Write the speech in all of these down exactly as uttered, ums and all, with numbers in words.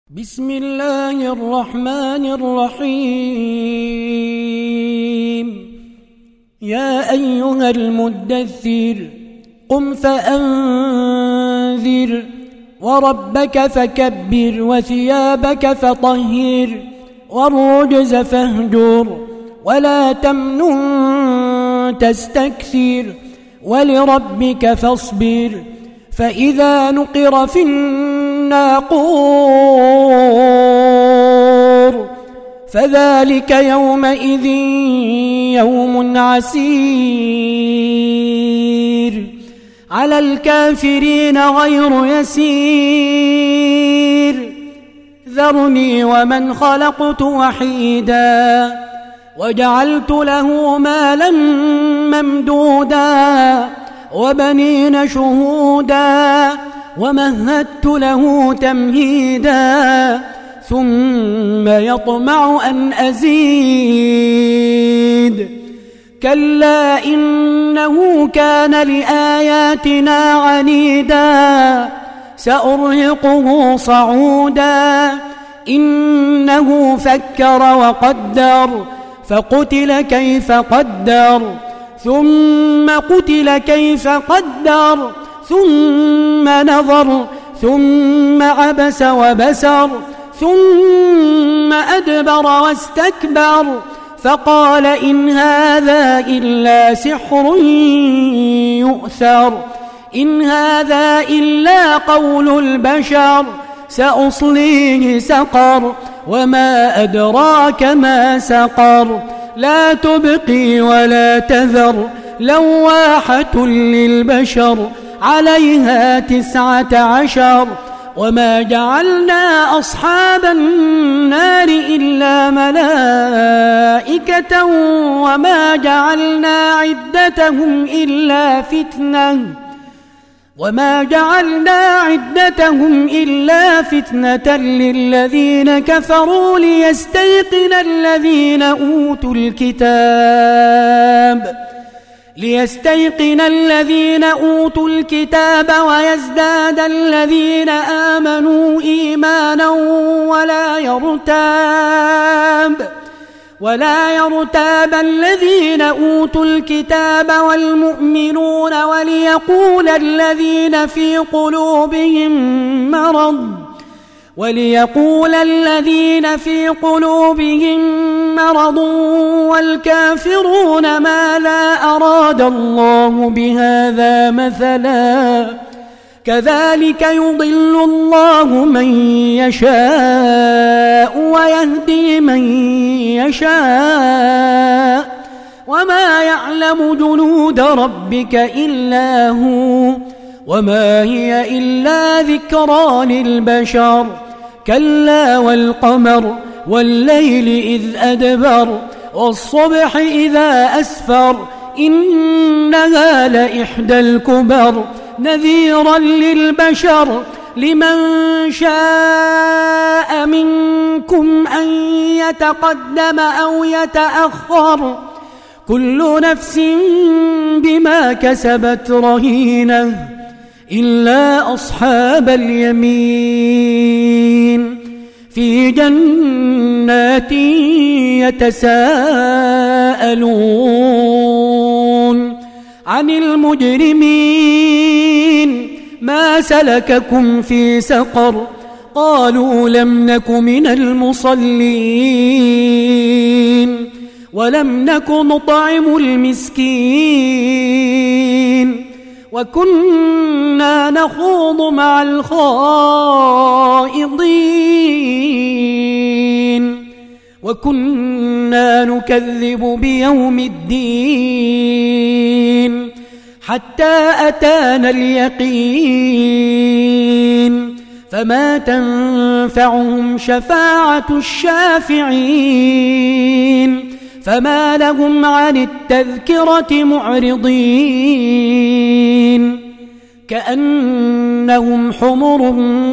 بسم الله الرحمن الرحيم. يا أيها المدثر قم فأنذر وربك فكبر وثيابك فطهر والرجز فاهجر ولا تمنن تستكثر ولربك فاصبر فإذا نقر في الناقور فذلك يومئذ يوم عسير على الكافرين غير يسير ذرني ومن خلقت وحيدا وجعلت له مالا ممدودا وبنين شهودا ومهدت له تمهيدا ثم يطمع أن أزيد كلا إنه كان لآياتنا عنيدا سأرهقه صعودا إنه فكر وقدر فقتل كيف قدر ثم قتل كيف قدر ثم نظر ثم عبس وبسر ثم أدبر واستكبر فقال إن هذا إلا سحر يؤثر إن هذا إلا قول البشر سأصليه سقر وما أدراك ما سقر لا تبقي ولا تذر لواحة للبشر عليها تسعة عشر وما جعلنا أصحاب النار إلا ملائكة وما جعلنا عدتهم إلا فتنة وما جعلنا عدتهم إلا فتنة للذين كفروا ليستيقن الذين أوتوا الكتاب ليستيقن الذين أوتوا الكتاب ويزداد الذين آمنوا إيمانا ولا يرتاب ولا يرتاب الذين أوتوا الكتاب والمؤمنون وليقول الذين في قلوبهم مرض وليقول الذين في قلوبهم مرض والكافرون ماذا أراد الله بهذا مثلا كذلك يضل الله من يشاء ويهدي من يشاء وما يعلم جنود ربك إلا هو وما هي إلا ذكرى للبشر كلا والقمر والليل إذ أدبر والصبح إذا أسفر إنها لإحدى الكبر نذيرا للبشر لمن شاء منكم أن يتقدم أو يتأخر كل نفس بما كسبت رهينة إلا أصحاب اليمين في جنات يتساءلون عن المجرمين ما سلككم في سقر قالوا لم نك من المصلين ولم نك نطعم المسكين وكنا نخوض مع الخائضين وكنا نكذب بيوم الدين حتى أتانا اليقين فما تنفعهم شفاعة الشافعين فما لهم عن التذكرة معرضين كأنهم حمر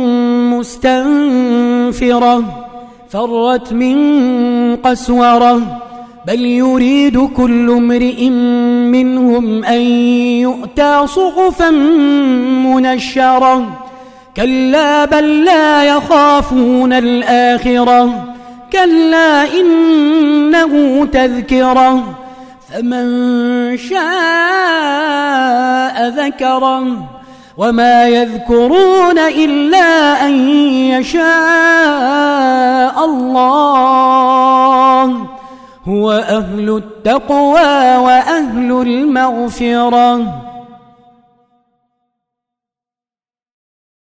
مستنفرة فرت من قسورة بل يريد كل امرئ منهم أن يؤتى صحفا منشرة كلا بل لا يخافون الآخرة كلا إنه تذكرة فمن شاء ذكره وما يذكرون إلا أن يشاء الله هو أهل التقوى وأهل المغفرة.